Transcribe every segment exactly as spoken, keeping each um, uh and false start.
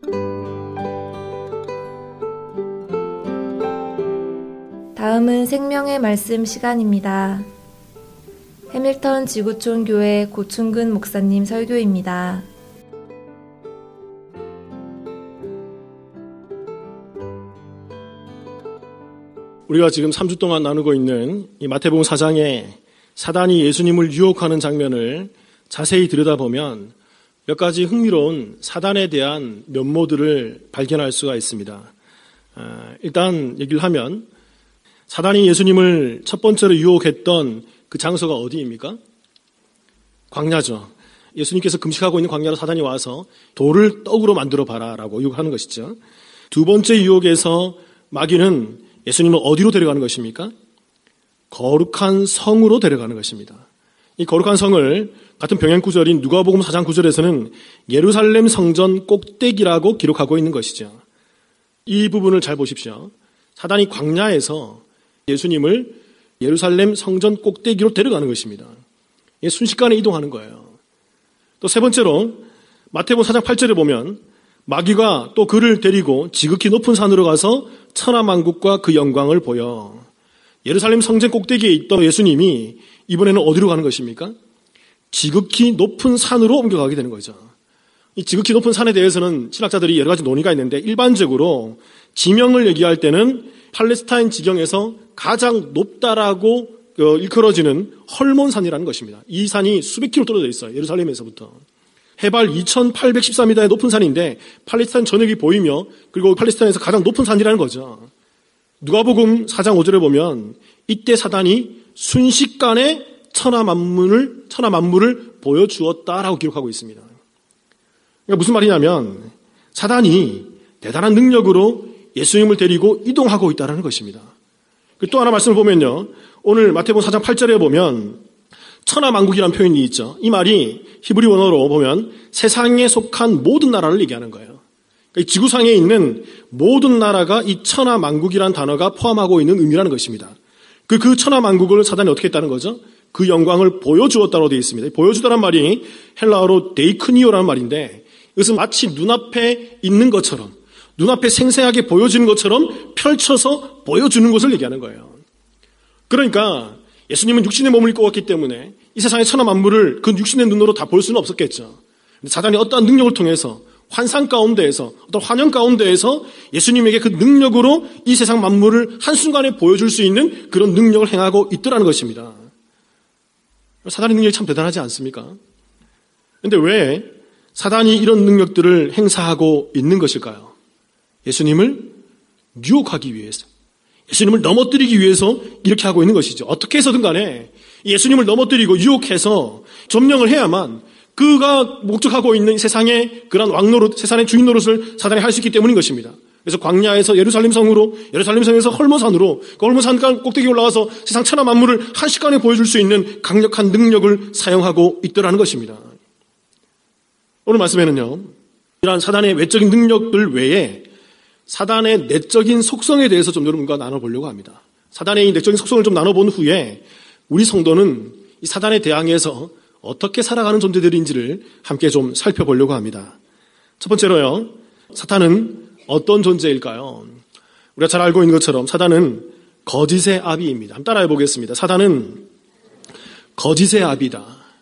다음은 생명의 말씀 시간입니다. 해밀턴 지구촌 교회 고충근 목사님 설교입니다. 우리가 지금 삼 주 동안 나누고 있는 이 마태복음 사 장에 사단이 예수님을 유혹하는 장면을 자세히 들여다보면 몇 가지 흥미로운 사단에 대한 면모들을 발견할 수가 있습니다. 일단 얘기를 하면 사단이 예수님을 첫 번째로 유혹했던 그 장소가 어디입니까? 광야죠. 예수님께서 금식하고 있는 광야로 사단이 와서 돌을 떡으로 만들어 봐라 라고 유혹하는 것이죠. 두 번째 유혹에서 마귀는 예수님을 어디로 데려가는 것입니까? 거룩한 성으로 데려가는 것입니다. 이 거룩한 성을 같은 병행 구절인 누가복음 사 장 구 절에서는 예루살렘 성전 꼭대기라고 기록하고 있는 것이죠. 이 부분을 잘 보십시오. 사단이 광야에서 예수님을 예루살렘 성전 꼭대기로 데려가는 것입니다. 순식간에 이동하는 거예요. 또 세 번째로 마태복음 사 장 팔 절에 보면 마귀가 또 그를 데리고 지극히 높은 산으로 가서 천하만국과 그 영광을 보여. 예루살렘 성전 꼭대기에 있던 예수님이 이번에는 어디로 가는 것입니까? 지극히 높은 산으로 옮겨가게 되는 거죠. 이 지극히 높은 산에 대해서는 신학자들이 여러 가지 논의가 있는데 일반적으로 지명을 얘기할 때는 팔레스타인 지경에서 가장 높다라고 일컬어지는 헐몬산이라는 것입니다. 이 산이 수백 킬로 떨어져 있어요. 예루살렘에서부터. 해발 이천팔백십사 미터의 높은 산인데 팔레스타인 전역이 보이며 그리고 팔레스타인에서 가장 높은 산이라는 거죠. 누가복음 사 장 오 절에 보면 이때 사단이 순식간에 천하만물을 천하만물을 보여주었다라고 기록하고 있습니다. 그러니까 무슨 말이냐면 사단이 대단한 능력으로 예수님을 데리고 이동하고 있다는 것입니다. 또 하나 말씀을 보면요. 오늘 마태복음 사 장 팔 절에 보면 천하만국이라는 표현이 있죠. 이 말이 히브리 원어로 보면 세상에 속한 모든 나라를 얘기하는 거예요. 그러니까 지구상에 있는 모든 나라가 이 천하만국이라는 단어가 포함하고 있는 의미라는 것입니다. 그, 그 천하만국을 사단이 어떻게 했다는 거죠? 그 영광을 보여주었다고 되어 있습니다. 보여주다란 말이 헬라어로 데이크니오라는 말인데 이것은 마치 눈앞에 있는 것처럼 눈앞에 생생하게 보여지는 것처럼 펼쳐서 보여주는 것을 얘기하는 거예요. 그러니까 예수님은 육신의 몸을 입고 왔기 때문에 이 세상의 천하 만물을 그 육신의 눈으로 다 볼 수는 없었겠죠. 사단이 어떠한 능력을 통해서 환상 가운데에서 어떤 환영 가운데에서 예수님에게 그 능력으로 이 세상 만물을 한순간에 보여줄 수 있는 그런 능력을 행하고 있더라는 것입니다. 사단의 능력이 참 대단하지 않습니까? 그런데 왜 사단이 이런 능력들을 행사하고 있는 것일까요? 예수님을 유혹하기 위해서, 예수님을 넘어뜨리기 위해서 이렇게 하고 있는 것이죠. 어떻게 해서든 간에 예수님을 넘어뜨리고 유혹해서 점령을 해야만 그가 목적하고 있는 세상의 그런 왕노릇, 세상의 주인 노릇을 사단이 할 수 있기 때문인 것입니다. 그래서 광야에서 예루살렘 성으로, 예루살렘 성에서 헐모산으로, 그 헐모산 꼭대기에 올라가서 세상 천하 만물을 한시간에 보여줄 수 있는 강력한 능력을 사용하고 있더라는 것입니다. 오늘 말씀에는요, 이러한 사단의 외적인 능력들 외에 사단의 내적인 속성에 대해서 좀 여러분과 나눠보려고 합니다. 사단의 이 내적인 속성을 좀 나눠본 후에 우리 성도는 이 사단에 대항해서 어떻게 살아가는 존재들인지를 함께 좀 살펴보려고 합니다. 첫 번째로요, 사탄은 어떤 존재일까요? 우리가 잘 알고 있는 것처럼 사단은 거짓의 아비입니다. 한번 따라해 보겠습니다. 사단은 거짓의 아비다.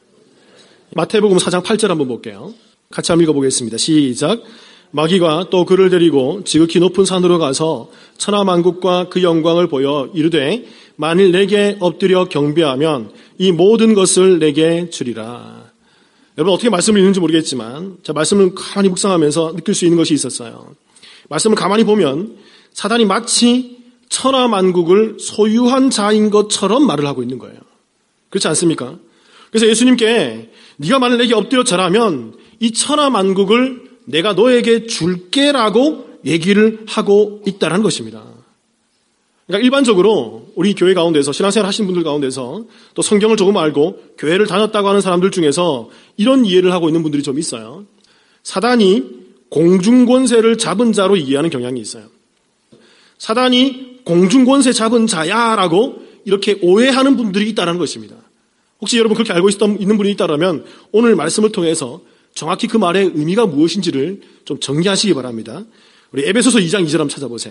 마태복음 사 장 팔 절 한번 볼게요. 같이 한번 읽어보겠습니다. 시작. 마귀가 또 그를 데리고 지극히 높은 산으로 가서 천하만국과 그 영광을 보여 이르되 만일 내게 엎드려 경배하면 이 모든 것을 내게 주리라. 여러분 어떻게 말씀을 읽는지 모르겠지만 자 말씀을 가만히 묵상하면서 느낄 수 있는 것이 있었어요. 말씀을 가만히 보면 사단이 마치 천하만국을 소유한 자인 것처럼 말을 하고 있는 거예요. 그렇지 않습니까? 그래서 예수님께 네가 만일 내게 엎드려 절하면 이 천하만국을 내가 너에게 줄게라고 얘기를 하고 있다는 것입니다. 그러니까 일반적으로 우리 교회 가운데서 신앙생활 하신 분들 가운데서 또 성경을 조금 알고 교회를 다녔다고 하는 사람들 중에서 이런 이해를 하고 있는 분들이 좀 있어요. 사단이 공중권세를 잡은 자로 이해하는 경향이 있어요. 사단이 공중권세 잡은 자야라고 이렇게 오해하는 분들이 있다는 것입니다. 혹시 여러분 그렇게 알고 있는 분이 있다면 오늘 말씀을 통해서 정확히 그 말의 의미가 무엇인지를 좀 정리하시기 바랍니다. 우리 에베소서 이 장 이 절 한번 찾아보세요.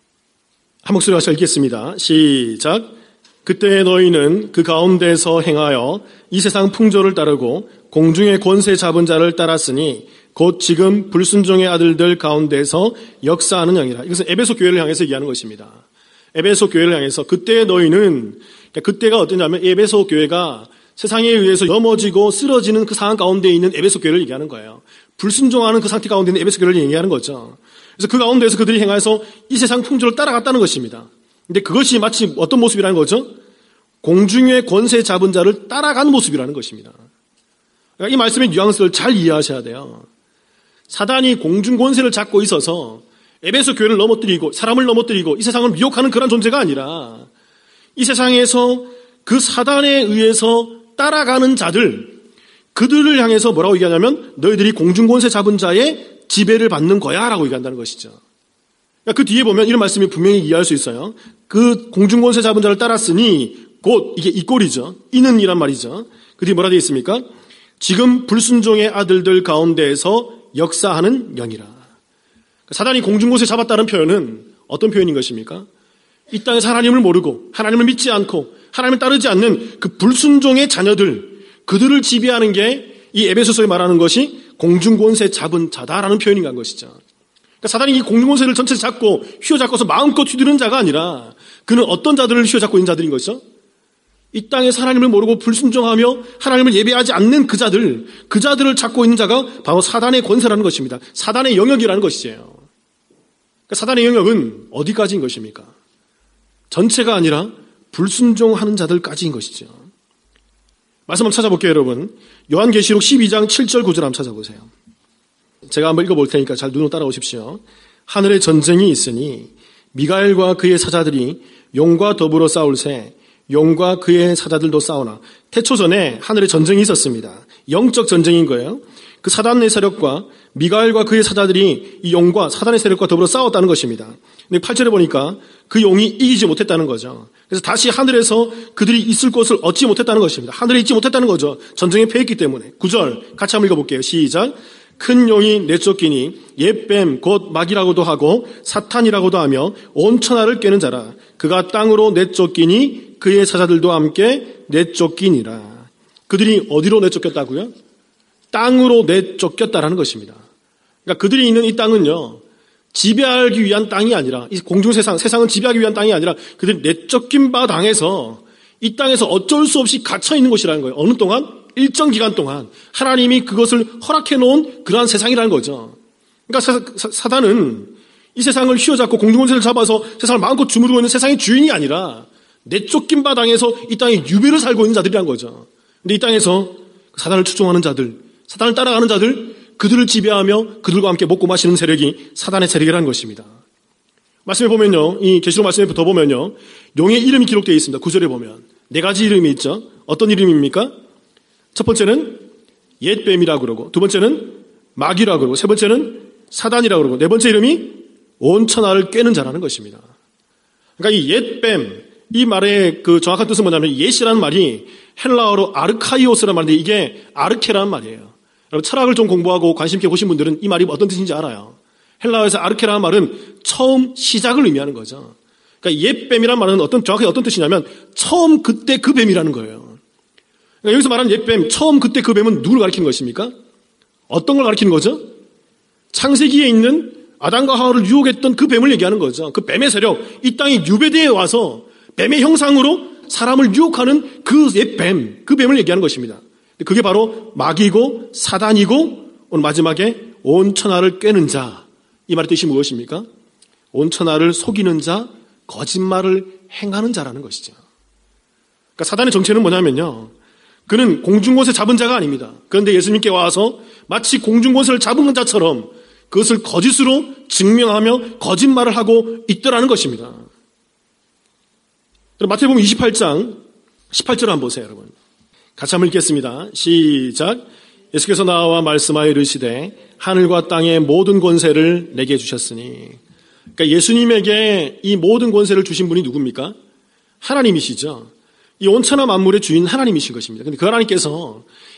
한 목소리로 같이 읽겠습니다. 시작. 그때 너희는 그 가운데서 행하여 이 세상 풍조를 따르고 공중의 권세 잡은 자를 따랐으니 곧 지금 불순종의 아들들 가운데서 역사하는 영이라. 이것은 에베소 교회를 향해서 얘기하는 것입니다. 에베소 교회를 향해서 그때 너희는, 그때가 어떠냐면 에베소 교회가 세상에 의해서 넘어지고 쓰러지는 그 상황 가운데 있는 에베소 교회를 얘기하는 거예요. 불순종하는 그 상태 가운데 있는 에베소 교회를 얘기하는 거죠. 그래서 그 가운데서 그들이 행해서 이 세상 풍조를 따라갔다는 것입니다. 근데 그것이 마치 어떤 모습이라는 거죠? 공중의 권세 잡은 자를 따라가는 모습이라는 것입니다. 그러니까 이 말씀의 뉘앙스를 잘 이해하셔야 돼요. 사단이 공중 권세를 잡고 있어서 에베소 교회를 넘어뜨리고 사람을 넘어뜨리고 이 세상을 미혹하는 그런 존재가 아니라 이 세상에서 그 사단에 의해서 따라가는 자들, 그들을 향해서 뭐라고 얘기하냐면 너희들이 공중 권세 잡은 자의 지배를 받는 거야 라고 얘기한다는 것이죠. 그러니까 그 뒤에 보면 이런 말씀이 분명히 이해할 수 있어요. 그 공중 권세 잡은 자를 따랐으니 곧 이게 이 꼴이죠. 이는 이란 말이죠. 그 뒤에 뭐라 되어 있습니까? 지금 불순종의 아들들 가운데에서 역사하는 영이라. 사단이 공중곳에 잡았다는 표현은 어떤 표현인 것입니까? 이 땅에서 하나님을 모르고 하나님을 믿지 않고 하나님을 따르지 않는 그 불순종의 자녀들, 그들을 지배하는 게 이 에베소서에 말하는 것이 공중권세 잡은 자다라는 표현인 것이죠. 그러니까 사단이 이 공중권세를 전체 잡고 휘어잡고서 마음껏 휘두르는 자가 아니라 그는 어떤 자들을 휘어잡고 있는 자들인 것이죠? 이 땅에서 하나님을 모르고 불순종하며 하나님을 예배하지 않는 그 자들, 그 자들을 잡고 있는 자가 바로 사단의 권세라는 것입니다. 사단의 영역이라는 것이에요. 그러니까 사단의 영역은 어디까지인 것입니까? 전체가 아니라 불순종하는 자들까지인 것이죠. 말씀 한번 찾아볼게요, 여러분. 요한계시록 십이 장 칠 절 구 절 한번 찾아보세요. 제가 한번 읽어볼 테니까 잘 눈으로 따라오십시오. 하늘에 전쟁이 있으니 미가엘과 그의 사자들이 용과 더불어 싸울새 용과 그의 사자들도 싸우나. 태초 전에 하늘에 전쟁이 있었습니다. 영적 전쟁인 거예요. 그 사단의 세력과 미가엘과 그의 사자들이 이 용과 사단의 세력과 더불어 싸웠다는 것입니다. 근데 팔 절에 보니까 그 용이 이기지 못했다는 거죠. 그래서 다시 하늘에서 그들이 있을 곳을 얻지 못했다는 것입니다. 하늘에 있지 못했다는 거죠. 전쟁에 패했기 때문에. 구 절 같이 한번 읽어볼게요. 시작. 큰 용이 내쫓기니 옛뱀 곧 마귀라고도 하고 사탄이라고도 하며 온 천하를 꿰는 자라. 그가 땅으로 내쫓기니 그의 사자들도 함께 내쫓기니라. 그들이 어디로 내쫓겼다고요? 땅으로 내쫓겼다라는 것입니다. 그러니까 그들이 있는 이 땅은요, 지배하기 위한 땅이 아니라, 이 공중세상, 세상을 지배하기 위한 땅이 아니라 그들이 내쫓긴 바 당해서 이 땅에서 어쩔 수 없이 갇혀있는 곳이라는 거예요. 어느 동안? 일정 기간 동안 하나님이 그것을 허락해 놓은 그러한 세상이라는 거죠. 그러니까 사, 사단은 이 세상을 휘어잡고 공중권세를 잡아서 세상을 마음껏 주무르고 있는 세상의 주인이 아니라 내쫓긴 바 당해서 이 땅에 유배를 살고 있는 자들이란 거죠. 근데 이 땅에서 사단을 추종하는 자들, 사단을 따라가는 자들, 그들을 지배하며 그들과 함께 먹고 마시는 세력이 사단의 세력이라는 것입니다. 말씀해 보면요, 이 계시록 말씀에 더 보면요, 용의 이름이 기록되어 있습니다. 구 절에 보면 네 가지 이름이 있죠. 어떤 이름입니까? 첫 번째는 옛뱀이라고 그러고, 두 번째는 마귀라고 그러고, 세 번째는 사단이라고 그러고, 네 번째 이름이 온 천하를 꿰는 자라는 것입니다. 그러니까 이 옛뱀, 이 말의 그 정확한 뜻은 뭐냐면 옛이라는 말이 헬라어로 아르카이오스라는 말인데 이게 아르케라는 말이에요. 여러분 철학을 좀 공부하고 관심 있게 보신 분들은 이 말이 어떤 뜻인지 알아요. 헬라어에서 아르케라는 말은 처음 시작을 의미하는 거죠. 그러니까 옛뱀이라는 말은 어떤 정확히 어떤 뜻이냐면 처음 그때 그 뱀이라는 거예요. 그러니까 여기서 말하는 옛뱀, 처음 그때 그 뱀은 누구를 가리키는 것입니까? 어떤 걸 가리키는 거죠? 창세기에 있는 아담과 하와를 유혹했던 그 뱀을 얘기하는 거죠. 그 뱀의 세력, 이 땅에 유배되어 와서 뱀의 형상으로 사람을 유혹하는 그 옛뱀, 그 뱀을 얘기하는 것입니다. 그게 바로 마귀고 사단이고 오늘 마지막에 온 천하를 꿰는 자. 이 말의 뜻이 무엇입니까? 온 천하를 속이는 자, 거짓말을 행하는 자라는 것이죠. 그러니까 사단의 정체는 뭐냐면요, 그는 공중권세 잡은 자가 아닙니다. 그런데 예수님께 와서 마치 공중권세를 잡은 자처럼 그것을 거짓으로 증명하며 거짓말을 하고 있더라는 것입니다. 마태복음 이십팔 장 십팔 절 한번 보세요, 여러분. 같이 한번 읽겠습니다. 시작. 예수께서 나와 말씀하여 이르시되 하늘과 땅의 모든 권세를 내게 주셨으니. 그러니까 예수님에게 이 모든 권세를 주신 분이 누굽니까? 하나님이시죠. 이 온천하 만물의 주인 하나님이신 것입니다. 그런데 그 하나님께서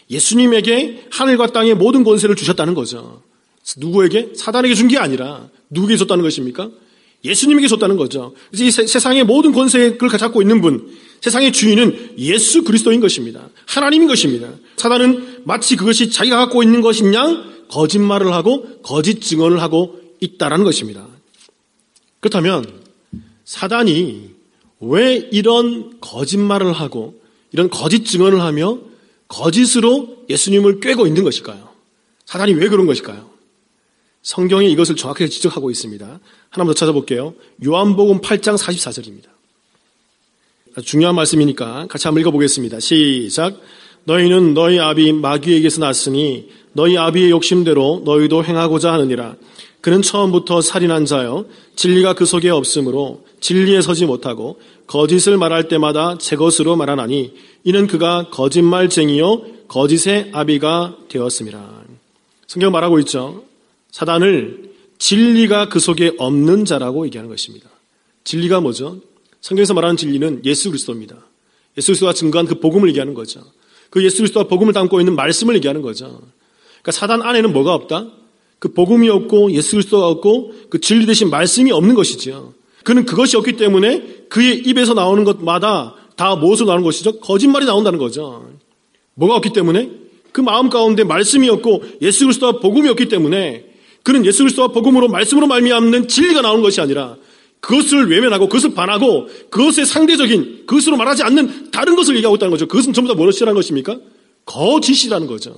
예수님에게 하늘과 땅의 모든 권세를 주셨다는 거죠. 누구에게? 사단에게 준 게 아니라 누구에게 줬다는 것입니까? 예수님에게 줬다는 거죠. 그래서 이 세, 세상의 모든 권세를 갖고 있는 분, 세상의 주인은 예수 그리스도인 것입니다. 하나님인 것입니다. 사단은 마치 그것이 자기가 갖고 있는 것인 양 거짓말을 하고 거짓 증언을 하고 있다라는 것입니다. 그렇다면 사단이 왜 이런 거짓말을 하고 이런 거짓 증언을 하며 거짓으로 예수님을 꿰고 있는 것일까요? 사단이 왜 그런 것일까요? 성경이 이것을 정확하게 지적하고 있습니다. 하나만 더 찾아볼게요. 요한복음 팔 장 사십사 절입니다. 아주 중요한 말씀이니까 같이 한번 읽어보겠습니다. 시작. 너희는 너희 아비 마귀에게서 났으니 너희 아비의 욕심대로 너희도 행하고자 하느니라. 그는 처음부터 살인한 자여 진리가 그 속에 없으므로 진리에 서지 못하고 거짓을 말할 때마다 제 것으로 말하나니 이는 그가 거짓말쟁이요 거짓의 아비가 되었음이라. 성경 말하고 있죠. 사단을 진리가 그 속에 없는 자라고 얘기하는 것입니다. 진리가 뭐죠? 성경에서 말하는 진리는 예수 그리스도입니다. 예수 그리스도가 증거한 그 복음을 얘기하는 거죠. 그 예수 그리스도가 복음을 담고 있는 말씀을 얘기하는 거죠. 그러니까 사단 안에는 뭐가 없다? 그 복음이 없고 예수 그리스도가 없고 그 진리 되신 말씀이 없는 것이지요. 그는 그것이 없기 때문에 그의 입에서 나오는 것마다 다 무엇으로 나오는 것이죠? 거짓말이 나온다는 거죠. 뭐가 없기 때문에? 그 마음 가운데 말씀이 없고 예수 그리스도와 복음이 없기 때문에 그는 예수 그리스도와 복음으로 말씀으로 말미암는 진리가 나오는 것이 아니라 그것을 외면하고 그것을 반하고 그것의 상대적인 그것으로 말하지 않는 다른 것을 얘기하고 있다는 거죠. 그것은 전부 다 무엇이라는 것입니까? 거짓이라는 거죠.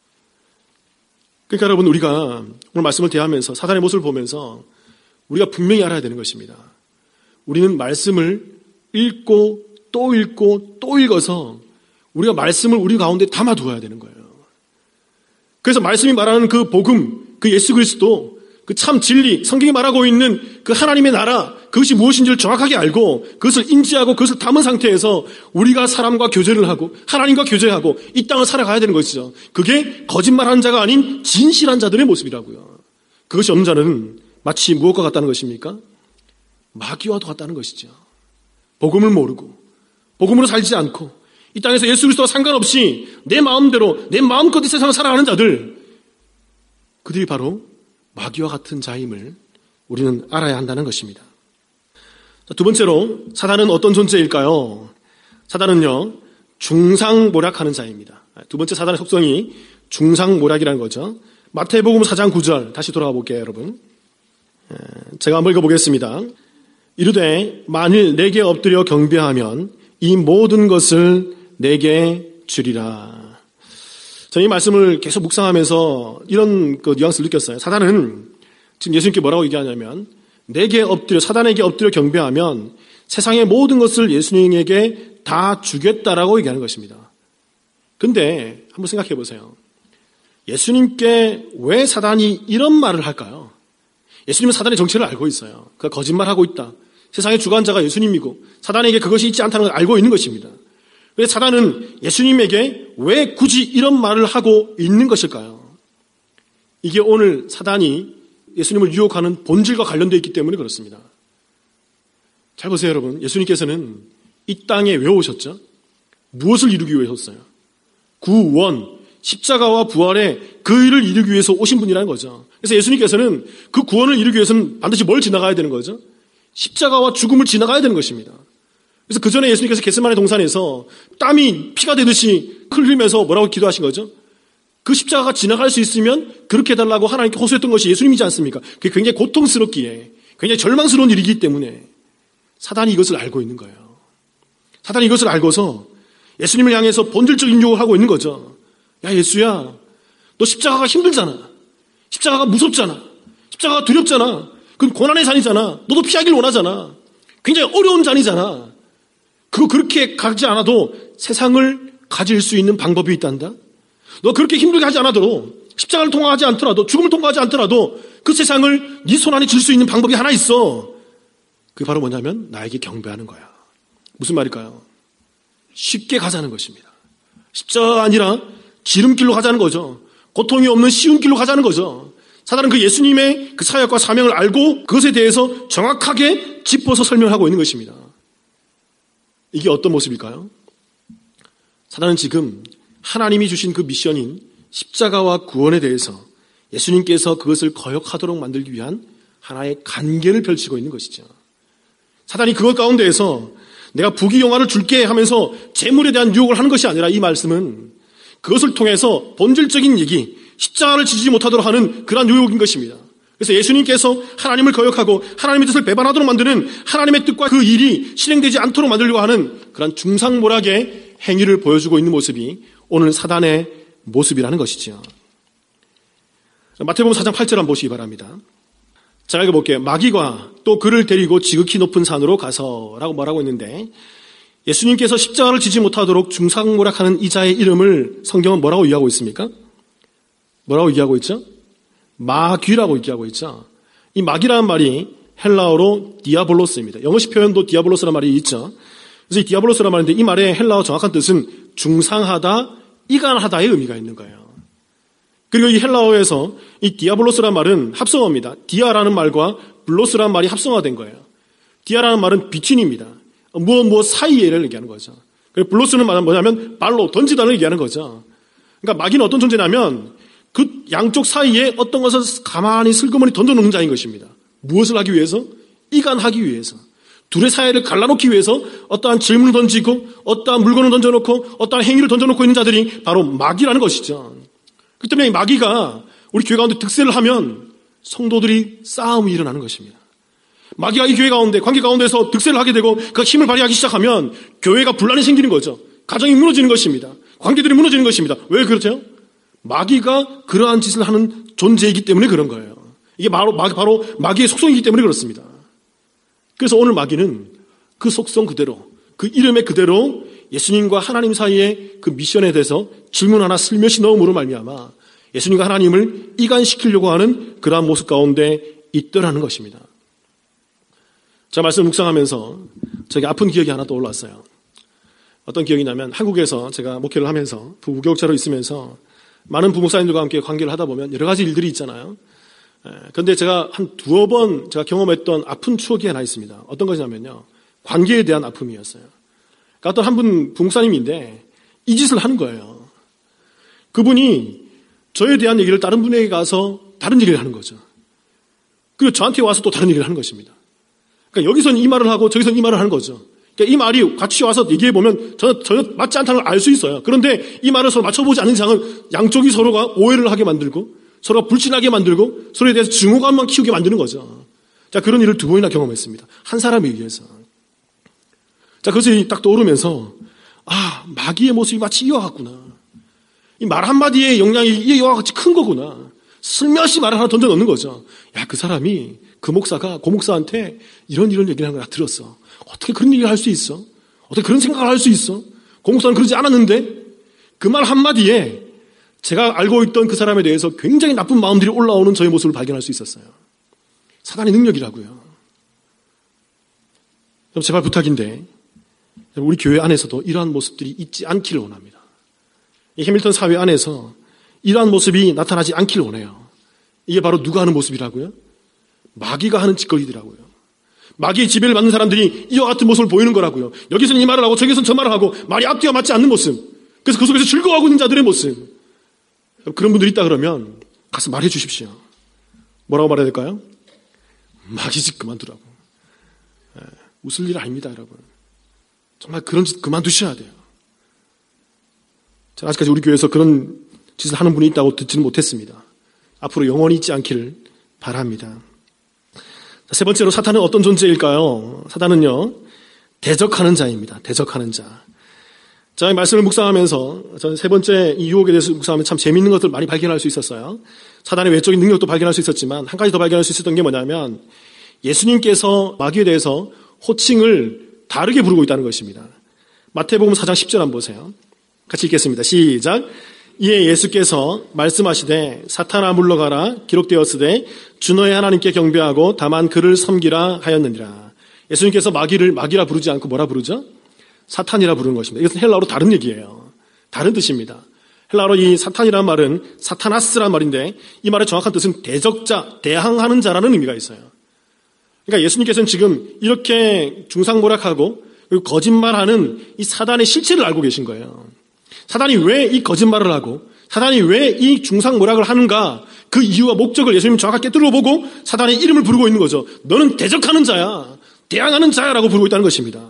그러니까 여러분 우리가 오늘 말씀을 대하면서 사단의 모습을 보면서 우리가 분명히 알아야 되는 것입니다. 우리는 말씀을 읽고 또 읽고 또 읽어서 우리가 말씀을 우리 가운데 담아두어야 되는 거예요. 그래서 말씀이 말하는 그 복음, 그 예수 그리스도, 그 참 진리, 성경이 말하고 있는 그 하나님의 나라, 그것이 무엇인지를 정확하게 알고 그것을 인지하고 그것을 담은 상태에서 우리가 사람과 교제를 하고 하나님과 교제하고 이 땅을 살아가야 되는 것이죠. 그게 거짓말하는 자가 아닌 진실한 자들의 모습이라고요. 그것이 없는 자는 마치 무엇과 같다는 것입니까? 마귀와도 같다는 것이죠. 복음을 모르고 복음으로 살지 않고 이 땅에서 예수 그리스도와 상관없이 내 마음대로 내 마음껏 이 세상을 살아가는 자들, 그들이 바로 마귀와 같은 자임을 우리는 알아야 한다는 것입니다. 두 번째로 사단은 어떤 존재일까요? 사단은요 중상모략하는 자입니다. 두 번째 사단의 속성이 중상모략이라는 거죠. 마태복음 사 장 구 절 다시 돌아가 볼게요, 여러분. 제가 한번 읽어보겠습니다. 이르되 만일 내게 엎드려 경배하면 이 모든 것을 내게 주리라. 저는 이 말씀을 계속 묵상하면서 이런 그 뉘앙스를 느꼈어요. 사단은 지금 예수님께 뭐라고 얘기하냐면 내게 엎드려 사단에게 엎드려 경배하면 세상의 모든 것을 예수님에게 다 주겠다라고 얘기하는 것입니다. 근데 한번 생각해 보세요. 예수님께 왜 사단이 이런 말을 할까요? 예수님은 사단의 정체를 알고 있어요. 그가 거짓말하고 있다. 세상의 주관자가 예수님이고 사단에게 그것이 있지 않다는 걸 알고 있는 것입니다. 그래서 사단은 예수님에게 왜 굳이 이런 말을 하고 있는 것일까요? 이게 오늘 사단이 예수님을 유혹하는 본질과 관련되어 있기 때문에 그렇습니다. 잘 보세요, 여러분. 예수님께서는 이 땅에 왜 오셨죠? 무엇을 이루기 위해 오셨어요? 구원, 십자가와 부활의 그 일을 이루기 위해서 오신 분이라는 거죠. 그래서 예수님께서는 그 구원을 이루기 위해서는 반드시 뭘 지나가야 되는 거죠? 십자가와 죽음을 지나가야 되는 것입니다. 그래서 그 전에 예수님께서 겟세마네 동산에서 땀이 피가 되듯이 흘리면서 뭐라고 기도하신 거죠? 그 십자가가 지나갈 수 있으면 그렇게 해달라고 하나님께 호소했던 것이 예수님이지 않습니까? 그게 굉장히 고통스럽기에 굉장히 절망스러운 일이기 때문에 사단이 이것을 알고 있는 거예요. 사단이 이것을 알고서 예수님을 향해서 본질적인 유혹을 하고 있는 거죠. 야, 예수야, 너 십자가가 힘들잖아. 십자가가 무섭잖아. 십자가가 두렵잖아. 그건 고난의 잔이잖아. 너도 피하길 원하잖아. 굉장히 어려운 잔이잖아. 그거 그렇게 가지 않아도 세상을 가질 수 있는 방법이 있단다. 너 그렇게 힘들게 하지 않아도 십자가를 통과하지 않더라도 죽음을 통과하지 않더라도 그 세상을 네 손 안에 줄 수 있는 방법이 하나 있어. 그게 바로 뭐냐면 나에게 경배하는 거야. 무슨 말일까요? 쉽게 가자는 것입니다. 십자가가 아니라 지름길로 가자는 거죠. 고통이 없는 쉬운 길로 가자는 거죠. 사단은 그 예수님의 그 사역과 사명을 알고 그것에 대해서 정확하게 짚어서 설명하고 있는 것입니다. 이게 어떤 모습일까요? 사단은 지금 하나님이 주신 그 미션인 십자가와 구원에 대해서 예수님께서 그것을 거역하도록 만들기 위한 하나의 간계를 펼치고 있는 것이죠. 사단이 그것 가운데에서 내가 부귀영화를 줄게 하면서 재물에 대한 유혹을 하는 것이 아니라 이 말씀은 그것을 통해서 본질적인 얘기, 십자가를 지지지 못하도록 하는 그러한 유혹인 것입니다. 그래서 예수님께서 하나님을 거역하고 하나님의 뜻을 배반하도록 만드는 하나님의 뜻과 그 일이 실행되지 않도록 만들려고 하는 그러한 중상모략의 행위를 보여주고 있는 모습이 오늘 사단의 모습이라는 것이죠. 마태복음 사 장 팔 절 한번 보시기 바랍니다. 자, 읽어볼게요. 마귀가 또 그를 데리고 지극히 높은 산으로 가서라고 말하고 있는데 예수님께서 십자가를 지지 못하도록 중상모략하는 이자의 이름을 성경은 뭐라고 얘기하고 있습니까? 뭐라고 얘기하고 있죠? 마귀라고 얘기하고 있죠. 이 마귀라는 말이 헬라어로 디아볼로스입니다. 영어식 표현도 디아볼로스라는 말이 있죠. 그래서 이 디아볼로스라는 말인데 이 말의 헬라어 정확한 뜻은 중상하다, 이간하다의 의미가 있는 거예요. 그리고 이 헬라어에서 이 디아볼로스라는 말은 합성어입니다. 디아라는 말과 블로스라는 말이 합성화된 거예요. 디아라는 말은 비친입니다. 무엇 무엇 사이에를 얘기하는 거죠. 그리고 블로스는 뭐냐면 발로 던지다를 얘기하는 거죠. 그러니까 마귀는 어떤 존재냐면 그 양쪽 사이에 어떤 것을 가만히 슬그머니 던져놓는 자인 것입니다. 무엇을 하기 위해서? 이간하기 위해서. 둘의 사이를 갈라놓기 위해서 어떠한 질문을 던지고 어떠한 물건을 던져놓고 어떠한 행위를 던져놓고 있는 자들이 바로 마귀라는 것이죠. 그렇기 때문에 이 마귀가 우리 교회 가운데 득세를 하면 성도들이 싸움이 일어나는 것입니다. 마귀가 이 교회 가운데, 관계 가운데서 득세를 하게 되고 그 힘을 발휘하기 시작하면 교회가 분란이 생기는 거죠. 가정이 무너지는 것입니다. 관계들이 무너지는 것입니다. 왜 그렇죠? 마귀가 그러한 짓을 하는 존재이기 때문에 그런 거예요. 이게 바로, 바로 마귀의 속성이기 때문에 그렇습니다. 그래서 오늘 마귀는 그 속성 그대로, 그 이름의 그대로 예수님과 하나님 사이의 그 미션에 대해서 질문 하나 슬며시 넣음으로 말미암아 예수님과 하나님을 이간시키려고 하는 그러한 모습 가운데 있더라는 것입니다. 제가 말씀을 묵상하면서 저에게 아픈 기억이 하나 떠올랐어요. 어떤 기억이냐면 한국에서 제가 목회를 하면서 부부교육자로 있으면서 많은 부목사님들과 함께 관계를 하다 보면 여러 가지 일들이 있잖아요. 그런데 제가 한 두어 번 제가 경험했던 아픈 추억이 하나 있습니다. 어떤 것이냐면요. 관계에 대한 아픔이었어요. 그러니까 어떤 한 분 부목사님인데 이 짓을 하는 거예요. 그분이 저에 대한 얘기를 다른 분에게 가서 다른 얘기를 하는 거죠. 그리고 저한테 와서 또 다른 얘기를 하는 것입니다. 그러니까 여기서는 이 말을 하고 저기서는 이 말을 하는 거죠. 그러니까 이 말이 같이 와서 얘기해보면 전혀, 전혀 맞지 않다는 걸 알 수 있어요. 그런데 이 말을 서로 맞춰보지 않는 이상은 양쪽이 서로가 오해를 하게 만들고 서로가 불신하게 만들고 서로에 대해서 증오감만 키우게 만드는 거죠. 자, 그런 일을 두 번이나 경험했습니다. 한 사람에 의해서. 자, 그것이 딱 떠오르면서 아, 마귀의 모습이 마치 이와 같구나. 이 말 한마디의 영향이 이와 같이 큰 거구나. 슬며시 말을 하나 던져 넣는 거죠. 야, 그 사람이 그 목사가 고 목사한테 이런 이런 얘기를 하는 걸 나 들었어. 어떻게 그런 얘기를 할 수 있어? 어떻게 그런 생각을 할 수 있어? 고 목사는 그러지 않았는데 그 말 한마디에 제가 알고 있던 그 사람에 대해서 굉장히 나쁜 마음들이 올라오는 저의 모습을 발견할 수 있었어요. 사단의 능력이라고요. 여러분 제발 부탁인데 우리 교회 안에서도 이러한 모습들이 있지 않기를 원합니다. 이 해밀턴 사회 안에서 이러한 모습이 나타나지 않기를 원해요. 이게 바로 누가 하는 모습이라고요? 마귀가 하는 짓거리더라고요. 마귀의 지배를 받는 사람들이 이와 같은 모습을 보이는 거라고요. 여기서는 이 말을 하고 저기서는 저 말을 하고 말이 앞뒤가 맞지 않는 모습. 그래서 그 속에서 즐거워하고 있는 자들의 모습. 그런 분들이 있다 그러면 가서 말해 주십시오. 뭐라고 말해야 될까요? 마귀짓 그만두라고. 에, 웃을 일 아닙니다, 여러분. 정말 그런 짓 그만두셔야 돼요. 제가 아직까지 우리 교회에서 그런 짓을 하는 분이 있다고 듣지는 못했습니다. 앞으로 영원히 있지 않기를 바랍니다. 세 번째로 사탄은 어떤 존재일까요? 사탄은요, 대적하는 자입니다. 대적하는 자. 자, 이 말씀을 묵상하면서 저는 세 번째 이 유혹에 대해서 묵상하면 참 재미있는 것들 많이 발견할 수 있었어요. 사탄의 외적인 능력도 발견할 수 있었지만 한 가지 더 발견할 수 있었던 게 뭐냐면 예수님께서 마귀에 대해서 호칭을 다르게 부르고 있다는 것입니다. 마태복음 사 장 십 절 한번 보세요. 같이 읽겠습니다. 시작. 이에 예수께서 말씀하시되 사탄아 물러가라 기록되었으되 주 너의 하나님께 경배하고 다만 그를 섬기라 하였느니라. 예수님께서 마귀를 마귀라 부르지 않고 뭐라 부르죠? 사탄이라 부르는 것입니다. 이것은 헬라어로 다른 얘기예요. 다른 뜻입니다. 헬라어로 이 사탄이라는 말은 사타나스라는 말인데 이 말의 정확한 뜻은 대적자, 대항하는 자라는 의미가 있어요. 그러니까 예수님께서는 지금 이렇게 중상모략하고 그리고 거짓말하는 이 사단의 실체를 알고 계신 거예요. 사단이 왜 이 거짓말을 하고 사단이 왜 이 중상모략을 하는가, 그 이유와 목적을 예수님이 정확하게 뚫어보고 사단의 이름을 부르고 있는 거죠. 너는 대적하는 자야, 대항하는 자야라고 부르고 있다는 것입니다.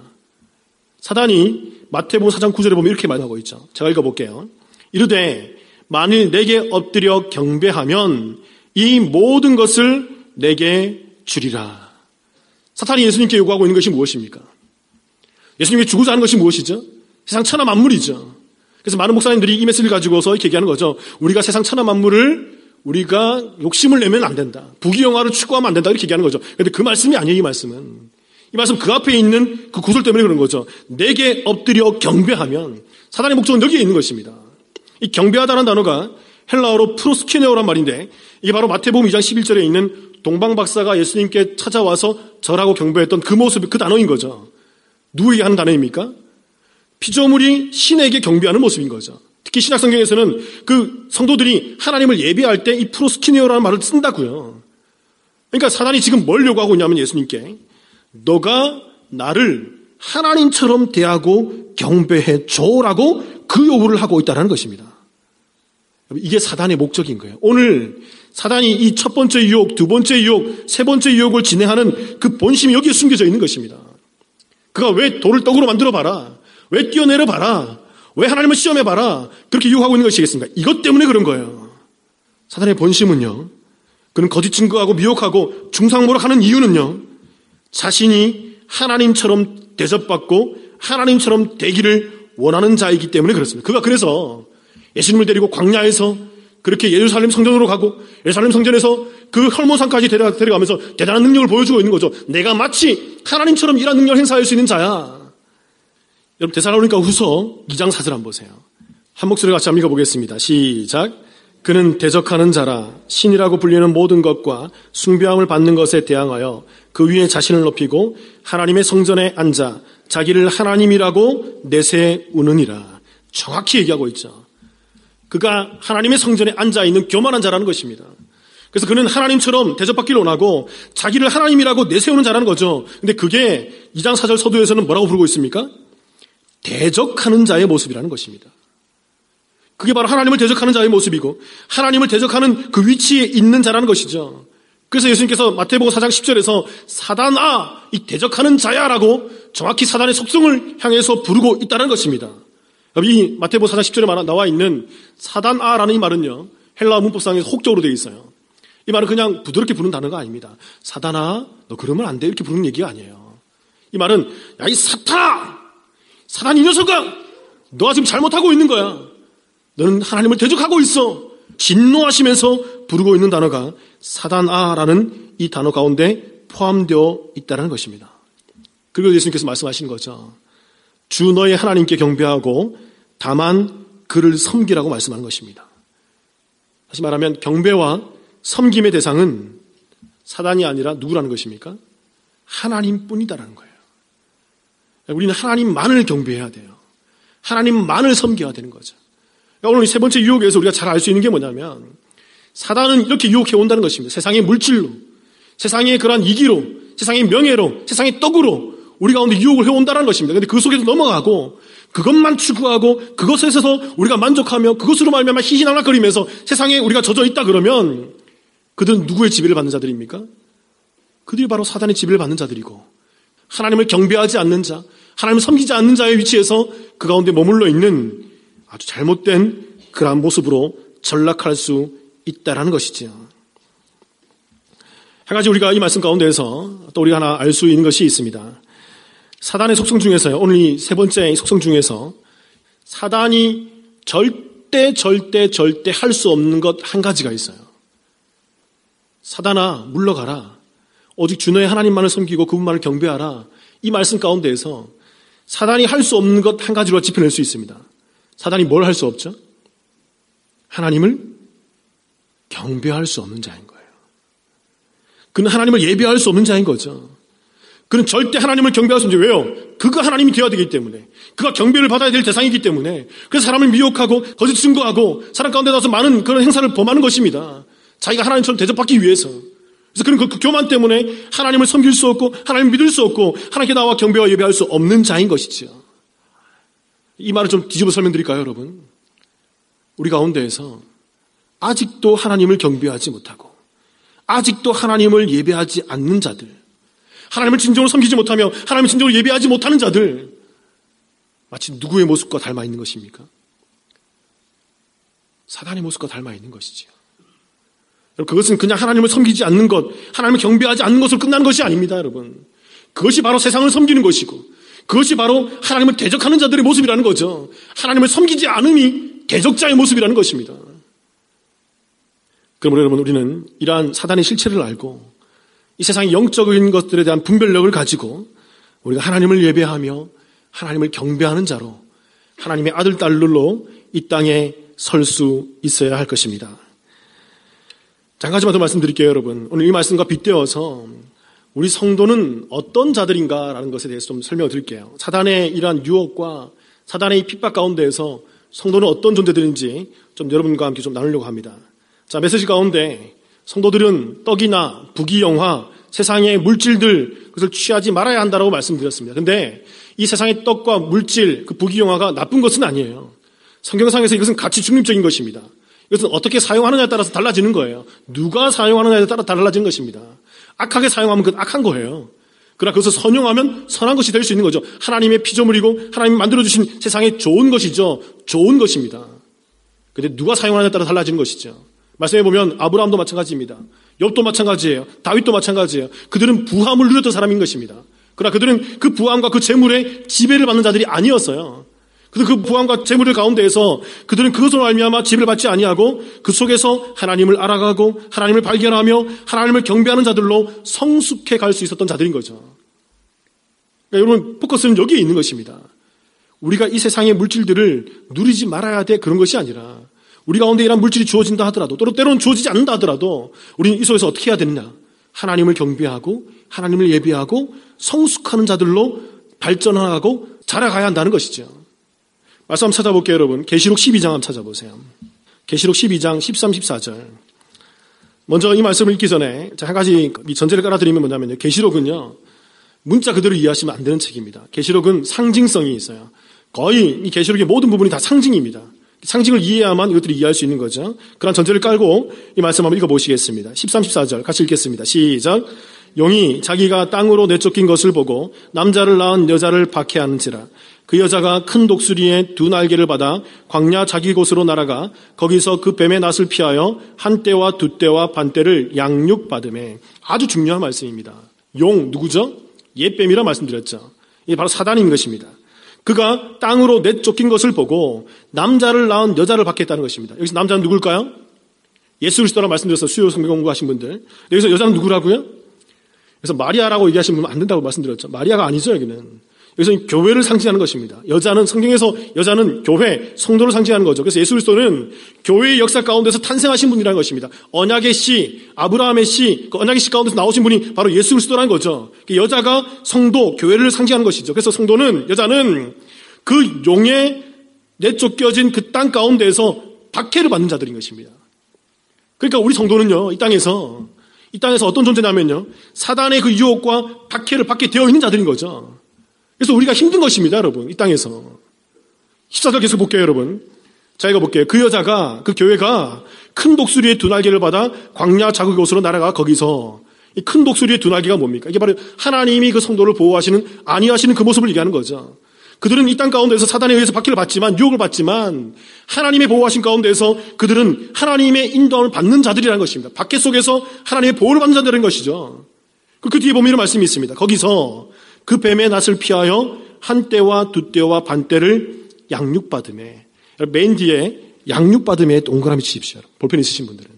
사단이 마태복음 사 장 구 절에 보면 이렇게 말하고 있죠. 제가 읽어볼게요. 이르되 만일 내게 엎드려 경배하면 이 모든 것을 내게 주리라. 사탄이 예수님께 요구하고 있는 것이 무엇입니까? 예수님께 주고자 하는 것이 무엇이죠? 세상 천하 만물이죠. 그래서 많은 목사님들이 이 메시지를 가지고서 이렇게 얘기하는 거죠. 우리가 세상 천하 만물을 우리가 욕심을 내면 안 된다. 부귀영화를 추구하면 안 된다. 이렇게 얘기하는 거죠. 그런데 그 말씀이 아니에요. 이 말씀은. 이 말씀 그 앞에 있는 그 구절 때문에 그런 거죠. 내게 엎드려 경배하면, 사단의 목적은 여기에 있는 것입니다. 이 경배하다는 단어가 헬라어로 프로스키네오란 말인데, 이게 바로 마태복음 이 장 십일 절에 있는 동방박사가 예수님께 찾아와서 절하고 경배했던 그 모습이 그 단어인 거죠. 누구에게 하는 단어입니까? 피조물이 신에게 경배하는 모습인 거죠. 특히 신약 성경에서는 그 성도들이 하나님을 예배할 때 이 프로스키네오라는 말을 쓴다고요. 그러니까 사단이 지금 뭘 요구하고 있냐면 예수님께, 너가 나를 하나님처럼 대하고 경배해 줘라고 그 요구를 하고 있다는 것입니다. 이게 사단의 목적인 거예요. 오늘 사단이 이 첫 번째 유혹, 두 번째 유혹, 세 번째 유혹을 진행하는 그 본심이 여기에 숨겨져 있는 것입니다. 그가 왜 돌을 떡으로 만들어 봐라, 왜 뛰어내려 봐라, 왜 하나님을 시험해 봐라, 그렇게 유혹하고 있는 것이겠습니까? 이것 때문에 그런 거예요. 사단의 본심은요, 그는 거짓 증거하고 미혹하고 중상모략하는 이유는요, 자신이 하나님처럼 대접받고 하나님처럼 되기를 원하는 자이기 때문에 그렇습니다. 그가 그래서 예수님을 데리고 광야에서 그렇게 예루살렘 성전으로 가고 예루살렘 성전에서 그 헐몬산까지 데려가, 데려가면서 대단한 능력을 보여주고 있는 거죠. 내가 마치 하나님처럼 이런 능력을 행사할 수 있는 자야. 여러분, 데살로니가 후서 이 장 사 절 한번 보세요. 한 목소리 같이 한번 읽어보겠습니다. 시작. 그는 대적하는 자라 신이라고 불리는 모든 것과 숭배함을 받는 것에 대항하여 그 위에 자신을 높이고 하나님의 성전에 앉아 자기를 하나님이라고 내세우느니라. 정확히 얘기하고 있죠. 그가 하나님의 성전에 앉아있는 교만한 자라는 것입니다. 그래서 그는 하나님처럼 대접받기를 원하고 자기를 하나님이라고 내세우는 자라는 거죠. 근데 그게 이 장 사 절 서두에서는 뭐라고 부르고 있습니까? 대적하는 자의 모습이라는 것입니다. 그게 바로 하나님을 대적하는 자의 모습이고 하나님을 대적하는 그 위치에 있는 자라는 것이죠. 그래서 예수님께서 마태복음 사 장 십 절에서 사단아, 이 대적하는 자야라고 정확히 사단의 속성을 향해서 부르고 있다는 것입니다. 이 마태복음 사 장 십 절에 나와 있는 사단아라는 이 말은요, 헬라 문법상에서 혹적으로 되어 있어요. 이 말은 그냥 부드럽게 부르는 단어가 아닙니다. 사단아, 너 그러면 안 돼, 이렇게 부르는 얘기가 아니에요. 이 말은 야, 이 사탄아, 사단 이 녀석아, 너가 지금 잘못하고 있는 거야. 너는 하나님을 대적하고 있어. 진노하시면서 부르고 있는 단어가 사단아라는 이 단어 가운데 포함되어 있다는 것입니다. 그리고 예수님께서 말씀하시는 거죠. 주 너의 하나님께 경배하고 다만 그를 섬기라고 말씀하는 것입니다. 다시 말하면 경배와 섬김의 대상은 사단이 아니라 누구라는 것입니까? 하나님뿐이다라는 거예요. 우리는 하나님만을 경배해야 돼요. 하나님만을 섬겨야 되는 거죠. 오늘 이 세 번째 유혹에서 우리가 잘 알 수 있는 게 뭐냐면 사단은 이렇게 유혹해 온다는 것입니다. 세상의 물질로, 세상의 그러한 이기로, 세상의 명예로, 세상의 떡으로 우리 가운데 유혹을 해온다는 것입니다. 그런데 그 속에서 넘어가고 그것만 추구하고 그것에서 우리가 만족하며 그것으로 말미암아 희희낙낙거리면서 세상에 우리가 젖어 있다 그러면 그들은 누구의 지배를 받는 자들입니까? 그들이 바로 사단의 지배를 받는 자들이고 하나님을 경배하지 않는 자, 하나님을 섬기지 않는 자의 위치에서 그 가운데 머물러 있는 아주 잘못된 그러한 모습으로 전락할 수 있다라는 것이지요. 한 가지 우리가 이 말씀 가운데에서 또 우리가 하나 알 수 있는 것이 있습니다. 사단의 속성 중에서요, 오늘 이 세 번째 속성 중에서 사단이 절대 절대 절대 할 수 없는 것 한 가지가 있어요. 사단아, 물러가라. 오직 주 너의 하나님만을 섬기고 그분만을 경배하라. 이 말씀 가운데에서 사단이 할 수 없는 것 한 가지로 짚어낼 수 있습니다. 사단이 뭘 할 수 없죠? 하나님을 경배할 수 없는 자인 거예요. 그는 하나님을 예배할 수 없는 자인 거죠. 그는 절대 하나님을 경배할 수 없는 자예요. 왜요? 그가 하나님이 되어야 되기 때문에, 그가 경배를 받아야 될 대상이기 때문에, 그래서 사람을 미혹하고 거짓 증거하고 사람 가운데 나서 많은 그런 행사를 범하는 것입니다. 자기가 하나님처럼 대접받기 위해서. 그래서 그는 그 교만 때문에 하나님을 섬길 수 없고 하나님을 믿을 수 없고 하나님께 나와 경배와 예배할 수 없는 자인 것이지요. 이 말을 좀 뒤집어 설명드릴까요, 여러분? 우리 가운데에서 아직도 하나님을 경배하지 못하고 아직도 하나님을 예배하지 않는 자들, 하나님을 진정으로 섬기지 못하며 하나님을 진정으로 예배하지 못하는 자들, 마치 누구의 모습과 닮아 있는 것입니까? 사단의 모습과 닮아 있는 것이지요. 그것은 그냥 하나님을 섬기지 않는 것, 하나님을 경배하지 않는 것으로 끝나는 것이 아닙니다, 여러분. 그것이 바로 세상을 섬기는 것이고 그것이 바로 하나님을 대적하는 자들의 모습이라는 거죠. 하나님을 섬기지 않음이 대적자의 모습이라는 것입니다. 그러므로 여러분, 우리는 이러한 사단의 실체를 알고 이 세상의 영적인 것들에 대한 분별력을 가지고 우리가 하나님을 예배하며 하나님을 경배하는 자로 하나님의 아들, 딸들로 이 땅에 설 수 있어야 할 것입니다. 자, 한 가지만 더 말씀드릴게요, 여러분. 오늘 이 말씀과 빗대어서 우리 성도는 어떤 자들인가라는 것에 대해서 좀 설명을 드릴게요. 사단의 이러한 유혹과 사단의 핍박 가운데에서 성도는 어떤 존재들인지 좀 여러분과 함께 좀 나누려고 합니다. 자, 메시지 가운데 성도들은 떡이나 부귀영화, 세상의 물질들, 그것을 취하지 말아야 한다라고 말씀드렸습니다. 그런데 이 세상의 떡과 물질, 그 부귀영화가 나쁜 것은 아니에요. 성경상에서 이것은 가치 중립적인 것입니다. 이것은 어떻게 사용하느냐에 따라서 달라지는 거예요. 누가 사용하느냐에 따라 달라지는 것입니다. 악하게 사용하면 그건 악한 거예요. 그러나 그것을 선용하면 선한 것이 될 수 있는 거죠. 하나님의 피조물이고 하나님이 만들어주신 세상에 좋은 것이죠. 좋은 것입니다. 그런데 누가 사용하느냐에 따라 달라지는 것이죠. 말씀해 보면 아브라함도 마찬가지입니다. 욥도 마찬가지예요. 다윗도 마찬가지예요. 그들은 부함을 누렸던 사람인 것입니다. 그러나 그들은 그 부함과 그 재물에 지배를 받는 자들이 아니었어요. 그래서 그 부함과 재물을 가운데에서 그들은 그것으로 말미암아 지배를 받지 아니하고 그 속에서 하나님을 알아가고 하나님을 발견하며 하나님을 경배하는 자들로 성숙해 갈 수 있었던 자들인 거죠. 그러니까 여러분, 포커스는 여기에 있는 것입니다. 우리가 이 세상의 물질들을 누리지 말아야 돼, 그런 것이 아니라 우리 가운데 이런 물질이 주어진다 하더라도 또 때로는 주어지지 않는다 하더라도 우리는 이 속에서 어떻게 해야 되느냐? 하나님을 경배하고 하나님을 예배하고 성숙하는 자들로 발전하고 자라가야 한다는 것이죠. 말씀 한번 찾아볼게요, 여러분. 계시록 십이 장 한번 찾아보세요. 계시록 십이 장 십삼, 십사 절. 먼저 이 말씀을 읽기 전에 한 가지 전제를 깔아드리면 뭐냐면요. 계시록은요, 문자 그대로 이해하시면 안 되는 책입니다. 계시록은 상징성이 있어요. 거의 이 계시록의 모든 부분이 다 상징입니다. 상징을 이해해야만 이것들이 이해할 수 있는 거죠. 그런 전제를 깔고 이 말씀 한번 읽어보시겠습니다. 십삼, 십사 절 같이 읽겠습니다. 시작. 용이 자기가 땅으로 내쫓긴 것을 보고 남자를 낳은 여자를 박해하는지라. 그 여자가 큰 독수리의 두 날개를 받아 광야 자기 곳으로 날아가 거기서 그 뱀의 낯을 피하여 한 떼와 두 떼와 반 떼를 양육받음에. 아주 중요한 말씀입니다. 용 누구죠? 옛뱀이라 말씀드렸죠. 이게 바로 사단인 것입니다. 그가 땅으로 내쫓긴 것을 보고 남자를 낳은 여자를 박해했다는 것입니다. 여기서 남자는 누굴까요? 예수 그리스도라 말씀드렸어요. 수요 성경 공부하신 분들. 여기서 여자는 누구라고요? 그래서 마리아라고 얘기하시면 안 된다고 말씀드렸죠. 마리아가 아니죠, 여기는. 여기서 교회를 상징하는 것입니다. 여자는, 성경에서 여자는 교회, 성도를 상징하는 거죠. 그래서 예수 그리스도는 교회의 역사 가운데서 탄생하신 분이라는 것입니다. 언약의 씨, 아브라함의 씨, 그 언약의 씨 가운데서 나오신 분이 바로 예수 그리스도라는 거죠. 여자가 성도, 교회를 상징하는 것이죠. 그래서 성도는, 여자는 그 용에 내쫓겨진 그 땅 가운데에서 박해를 받는 자들인 것입니다. 그러니까 우리 성도는요, 이 땅에서, 이 땅에서 어떤 존재냐면요, 사단의 그 유혹과 박해를 받게 되어 있는 자들인 거죠. 그래서 우리가 힘든 것입니다, 여러분. 이 땅에서. 십사 절 계속 볼게요, 여러분. 자, 읽어볼게요. 그 여자가, 그 교회가 큰 독수리의 두 날개를 받아 광야 자기 곳으로 날아가 거기서, 이 큰 독수리의 두 날개가 뭡니까? 이게 바로 하나님이 그 성도를 보호하시는, 안위하시는 그 모습을 얘기하는 거죠. 그들은 이 땅 가운데서 사단에 의해서 박해를 받지만, 유혹을 받지만 하나님의 보호하신 가운데서 그들은 하나님의 인도함을 받는 자들이라는 것입니다. 박해 속에서 하나님의 보호를 받는 자들인 것이죠. 그 뒤에 보면 이런 말씀이 있습니다. 거기서 그 뱀의 낯을 피하여 한 떼와 두 떼와 반 떼를 양육받음에. 맨 뒤에 양육받음에 동그라미 치십시오. 볼펜 있으신 분들은.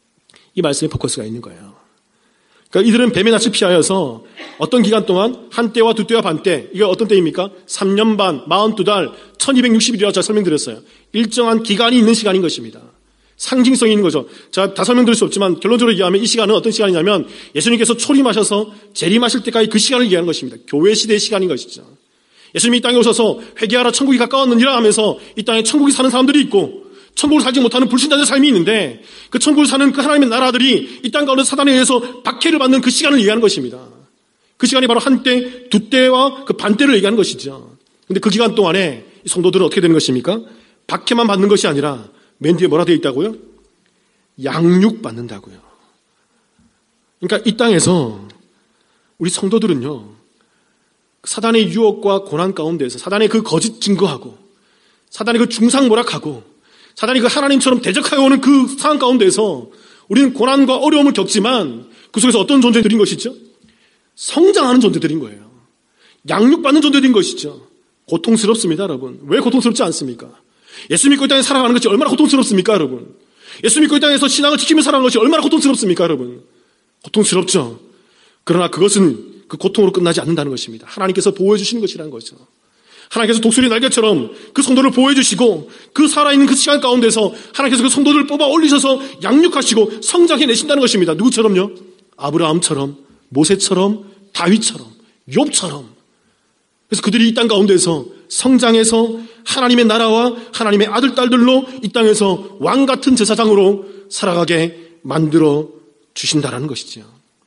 이 말씀에 포커스가 있는 거예요. 그러니까 이들은 뱀의 낯을 피하여서 어떤 기간 동안 한 떼와 두 떼와 반 떼, 이게 어떤 때입니까? 삼 년 반, 사십이 달, 천이백육십 일이라고 제가 설명드렸어요. 일정한 기간이 있는 시간인 것입니다. 상징성이 있는 거죠. 자, 다 설명드릴 수 없지만 결론적으로 얘기하면 이 시간은 어떤 시간이냐면 예수님께서 초림하셔서 재림하실 때까지 그 시간을 얘기하는 것입니다. 교회 시대의 시간인 것이죠. 예수님이 이 땅에 오셔서 회개하라 천국이 가까웠느니라 하면서 이 땅에 천국이 사는 사람들이 있고 천국을 살지 못하는 불신자들의 삶이 있는데 그 천국을 사는 그 하나님의 나라들이 이 땅 가운데 사단에 의해서 박해를 받는 그 시간을 얘기하는 것입니다. 그 시간이 바로 한 때, 두 때와 그 반 때를 얘기하는 것이죠. 근데 그 기간 동안에 성도들은 어떻게 되는 것입니까? 박해만 받는 것이 아니라 맨 뒤에 뭐라 되어 있다고요? 양육받는다고요. 그러니까 이 땅에서 우리 성도들은요, 사단의 유혹과 고난 가운데서 사단의 그 거짓 증거하고 사단의 그 중상모략하고 사단이 그 하나님처럼 대적하여 오는 그 상황 가운데서 우리는 고난과 어려움을 겪지만 그 속에서 어떤 존재들인 것이죠? 성장하는 존재들인 거예요. 양육받는 존재들인 것이죠. 고통스럽습니다, 여러분. 왜 고통스럽지 않습니까? 예수 믿고 이 땅에 살아가는 것이 얼마나 고통스럽습니까, 여러분? 예수 믿고 이 땅에서 신앙을 지키며 살아가는 것이 얼마나 고통스럽습니까, 여러분? 고통스럽죠. 그러나 그것은 그 고통으로 끝나지 않는다는 것입니다. 하나님께서 보호해 주시는 것이라는 거죠. 하나님께서 독수리 날개처럼 그 성도를 보호해 주시고 그 살아있는 그 시간 가운데서 하나님께서 그 성도들을 뽑아 올리셔서 양육하시고 성장해 내신다는 것입니다. 누구처럼요? 아브라함처럼, 모세처럼, 다윗처럼, 욥처럼. 그래서 그들이 이 땅 가운데서 성장해서 하나님의 나라와 하나님의 아들, 딸들로 이 땅에서 왕 같은 제사장으로 살아가게 만들어 주신다라는 것이죠.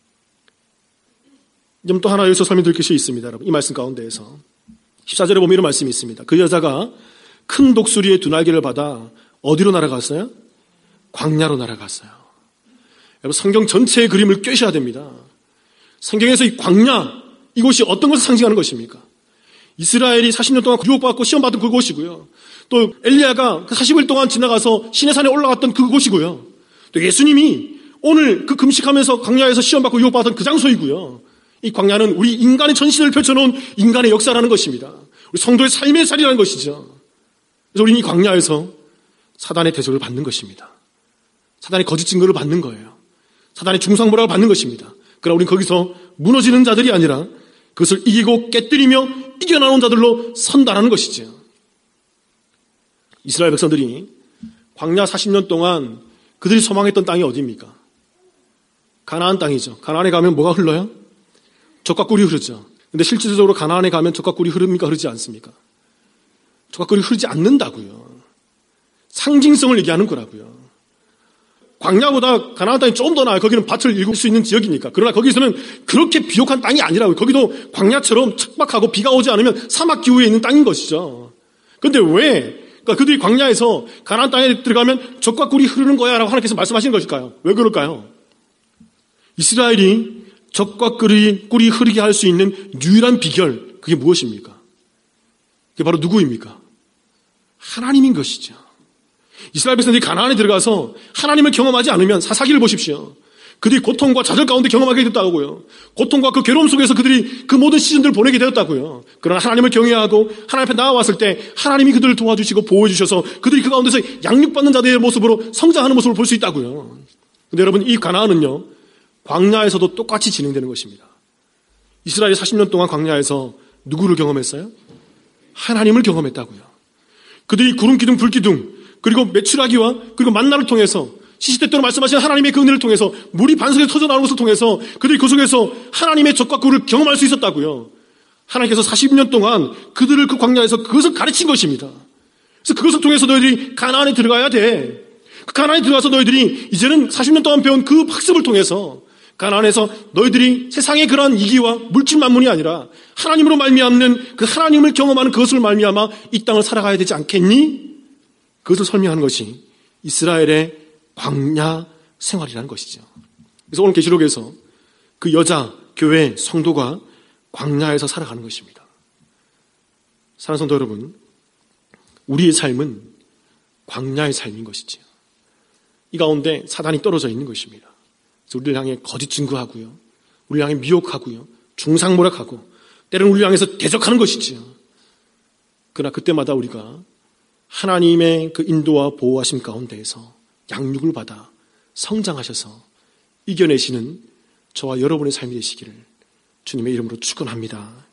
좀 또 하나 여기서 설명드릴 것이 있습니다, 여러분. 이 말씀 가운데에서 십사 절에 보면 이런 말씀이 있습니다. 그 여자가 큰 독수리의 두 날개를 받아 어디로 날아갔어요? 광야로 날아갔어요. 여러분, 성경 전체의 그림을 꿰셔야 됩니다. 성경에서 이 광야, 이곳이 어떤 것을 상징하는 것입니까? 이스라엘이 사십 년 동안 유혹받고 시험받은 그곳이고요. 또 엘리야가 사십 일 동안 지나가서 시내산에 올라갔던 그곳이고요. 또 예수님이 오늘 그 금식하면서 광야에서 시험받고 유혹받은 그 장소이고요. 이 광야는 우리 인간의 전신을 펼쳐놓은 인간의 역사라는 것입니다. 우리 성도의 삶의 자리라는 것이죠. 그래서 우리는 이 광야에서 사단의 대적을 받는 것입니다. 사단의 거짓 증거를 받는 거예요. 사단의 중상모략을 받는 것입니다. 그러나 우리는 거기서 무너지는 자들이 아니라 그것을 이기고 깨뜨리며 이겨나온 자들로 선다라는 것이죠. 이스라엘 백성들이 광야 사십 년 동안 그들이 소망했던 땅이 어디입니까? 가나안 땅이죠. 가나안에 가면 뭐가 흘러요? 젖과 꿀이 흐르죠. 근데 실질적으로 가나안에 가면 젖과 꿀이 흐릅니까? 흐르지 않습니까? 젖과 꿀이 흐르지 않는다고요. 상징성을 얘기하는 거라고요. 광야보다 가나안 땅이 조금 더 나아요. 거기는 밭을 일굴 수 있는 지역이니까. 그러나 거기서는 그렇게 비옥한 땅이 아니라고요. 거기도 광야처럼 척박하고 비가 오지 않으면 사막 기후에 있는 땅인 것이죠. 그런데 왜 그러니까 그들이 광야에서 가나안 땅에 들어가면 젖과 꿀이 흐르는 거야 라고 하나님께서 말씀하시는 것일까요? 왜 그럴까요? 이스라엘이 젖과 꿀이, 꿀이 흐르게 할 수 있는 유일한 비결, 그게 무엇입니까? 그게 바로 누구입니까? 하나님인 것이죠. 이스라엘 백성들이 가나안에 들어가서 하나님을 경험하지 않으면 사사기를 보십시오. 그들이 고통과 좌절 가운데 경험하게 됐다고요. 고통과 그 괴로움 속에서 그들이 그 모든 시즌들을 보내게 되었다고요. 그러나 하나님을 경외하고 하나님 앞에 나아왔을 때 하나님이 그들을 도와주시고 보호해 주셔서 그들이 그 가운데서 양육받는 자들의 모습으로 성장하는 모습을 볼 수 있다고요. 근데 여러분, 이 가나안은요, 광야에서도 똑같이 진행되는 것입니다. 이스라엘이 사십 년 동안 광야에서 누구를 경험했어요? 하나님을 경험했다고요. 그들이 구름 기둥, 불 기둥, 그리고 메추라기와 그리고 만나를 통해서 시시때때로 말씀하시는 하나님의 그 은혜를 통해서 물이 반석에 터져나오는 것을 통해서 그들이 그 속에서 하나님의 젖과 꿀을 경험할 수 있었다고요. 하나님께서 사십 년 동안 그들을 그 광야에서 그것을 가르친 것입니다. 그래서 그것을 통해서 너희들이 가나안에 들어가야 돼. 그 가나안에 들어가서 너희들이 이제는 사십 년 동안 배운 그 학습을 통해서 가나안에서 너희들이 세상의 그러한 이기와 물질 만문이 아니라 하나님으로 말미암는 그 하나님을 경험하는 그것을 말미암아 이 땅을 살아가야 되지 않겠니? 그것을 설명하는 것이 이스라엘의 광야 생활이라는 것이죠. 그래서 오늘 계시록에서 그 여자, 교회, 성도가 광야에서 살아가는 것입니다. 사랑하는 성도 여러분, 우리의 삶은 광야의 삶인 것이지요. 이 가운데 사단이 떨어져 있는 것입니다. 그래서 우리를 향해 거짓 증거하고요, 우리를 향해 미혹하고요, 중상모략하고 때로는 우리를 향해서 대적하는 것이지요. 그러나 그때마다 우리가 하나님의 그 인도와 보호하심 가운데에서 양육을 받아 성장하셔서 이겨내시는 저와 여러분의 삶이 되시기를 주님의 이름으로 축원합니다.